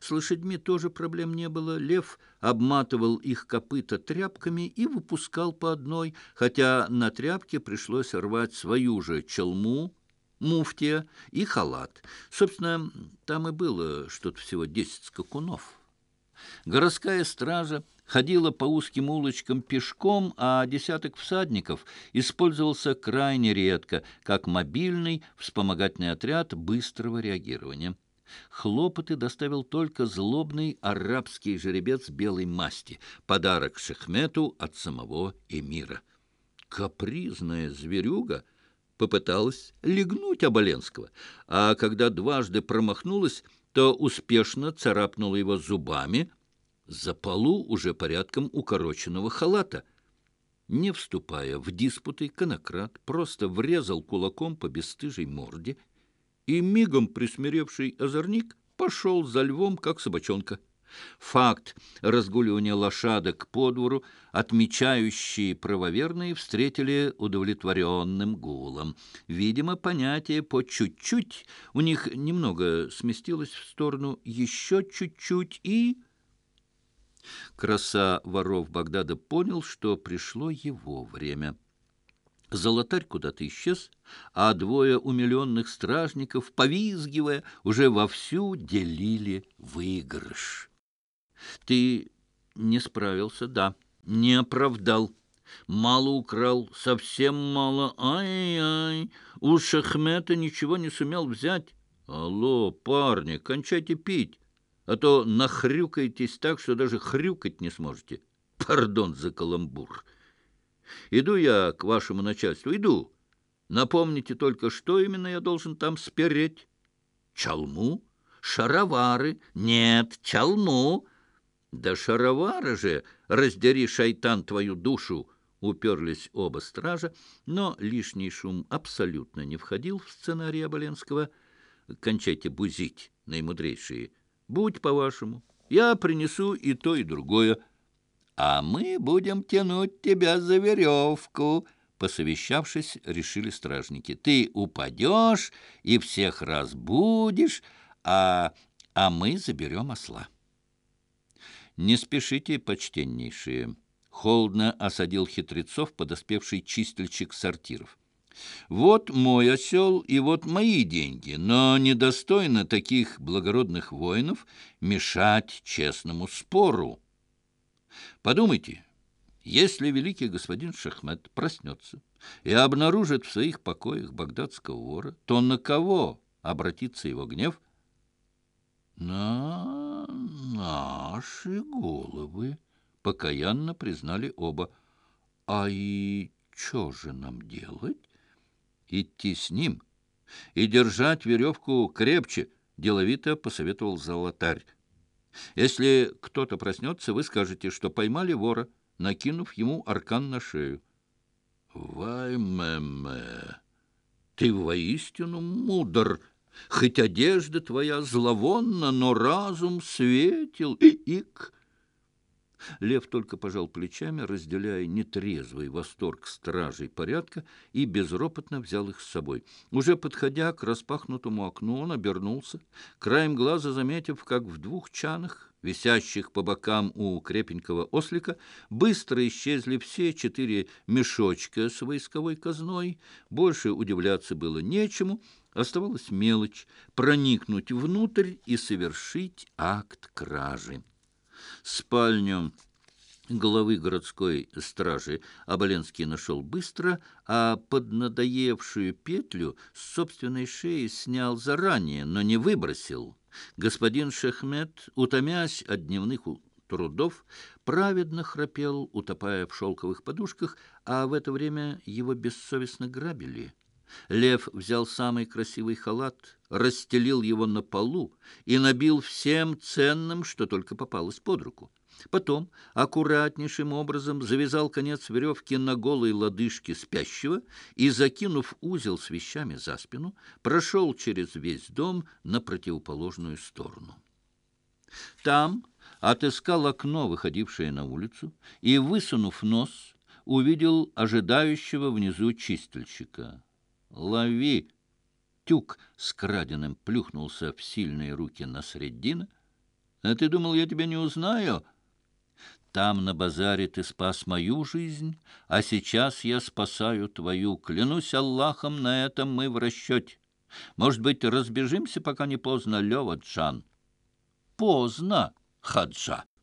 С лошадьми тоже проблем не было. Лев обматывал их копыта тряпками и выпускал по одной, хотя на тряпке пришлось рвать свою же челму, муфтия и халат. Собственно, там и было что-то всего 10 скакунов. Городская стража ходила по узким улочкам пешком, а десяток всадников использовался крайне редко, как мобильный вспомогательный отряд быстрого реагирования. Хлопоты доставил только злобный арабский жеребец белой масти, подарок Шехмету от самого эмира. Капризная зверюга попыталась легнуть Оболенского, а когда дважды промахнулась, то успешно царапнула его зубами за полу уже порядком укороченного халата. Не вступая в диспуты, конокрад просто врезал кулаком по бесстыжей морде, и мигом присмиревший озорник пошел за львом, как собачонка. Факт разгуливания лошадок по двору отмечающие правоверные встретили удовлетворенным гулом. Видимо, понятие «по чуть-чуть» у них немного сместилось в сторону «еще чуть-чуть» и... Краса воров Багдада понял, что пришло его время. Золотарь куда-то исчез, а двое умиленных стражников, повизгивая, уже вовсю делили выигрыш. Ты не справился, да, не оправдал. Мало украл, совсем мало. Ай-яй, у Шахмета ничего не сумел взять. Алло, парни, кончайте пить, а то нахрюкаетесь так, что даже хрюкать не сможете. Пардон за каламбур. Иду я к вашему начальству, иду. Напомните только, что именно я должен там спереть? Чалму? Шаровары? Нет, чалму. Да шаровары же, раздери, шайтан, твою душу! Уперлись оба стража, но лишний шум абсолютно не входил в сценарий Оболенского. Кончайте бузить, наимудрейшие. Будь по-вашему, я принесу и то, и другое. А мы будем тянуть тебя за веревку, посовещавшись, решили стражники. Ты упадешь и всех разбудишь, а мы заберем осла. Не спешите, почтеннейшие. Холодно осадил хитрецов подоспевший чистильщик сортиров. Вот мой осел и вот мои деньги, но недостойно таких благородных воинов мешать честному спору. Подумайте, если великий господин Шахмет проснется и обнаружит в своих покоях багдадского вора, то на кого обратится его гнев? На наши головы, покаянно признали оба. А и что же нам делать? Идти с ним и держать веревку крепче, деловито посоветовал золотарь. Если кто-то проснется, вы скажете, что поймали вора, накинув ему аркан на шею. Вай-мэ-мэ, ты воистину мудр, хоть одежда твоя зловонна, но разум светел. Ик! Лев только пожал плечами, разделяя нетрезвый восторг стражей порядка, и безропотно взял их с собой. Уже подходя к распахнутому окну, он обернулся, краем глаза заметив, как в двух чанах, висящих по бокам у крепенького ослика, быстро исчезли все 4 мешочка с войсковой казной. Больше удивляться было нечему. Оставалась мелочь — проникнуть внутрь и совершить акт кражи. Спальню главы городской стражи Оболенский нашел быстро, а поднадоевшую петлю с собственной шеи снял заранее, но не выбросил. Господин Шехмет, утомясь от дневных трудов, праведно храпел, утопая в шелковых подушках, а в это время его бессовестно грабили. Лев взял самый красивый халат, расстелил его на полу и набил всем ценным, что только попалось под руку. Потом аккуратнейшим образом завязал конец веревки на голой лодыжке спящего и, закинув узел с вещами за спину, прошел через весь дом на противоположную сторону. Там отыскал окно, выходившее на улицу, и, высунув нос, увидел ожидающего внизу чистильщика. «Лови!» Тюк с краденым плюхнулся в сильные руки Насреддина. А ты думал, я тебя не узнаю? Там, на базаре, ты спас мою жизнь, а сейчас я спасаю твою. Клянусь Аллахом, на этом мы в расчете. Может быть, разбежимся, пока не поздно, Лёва-Джан? Поздно, Хаджа.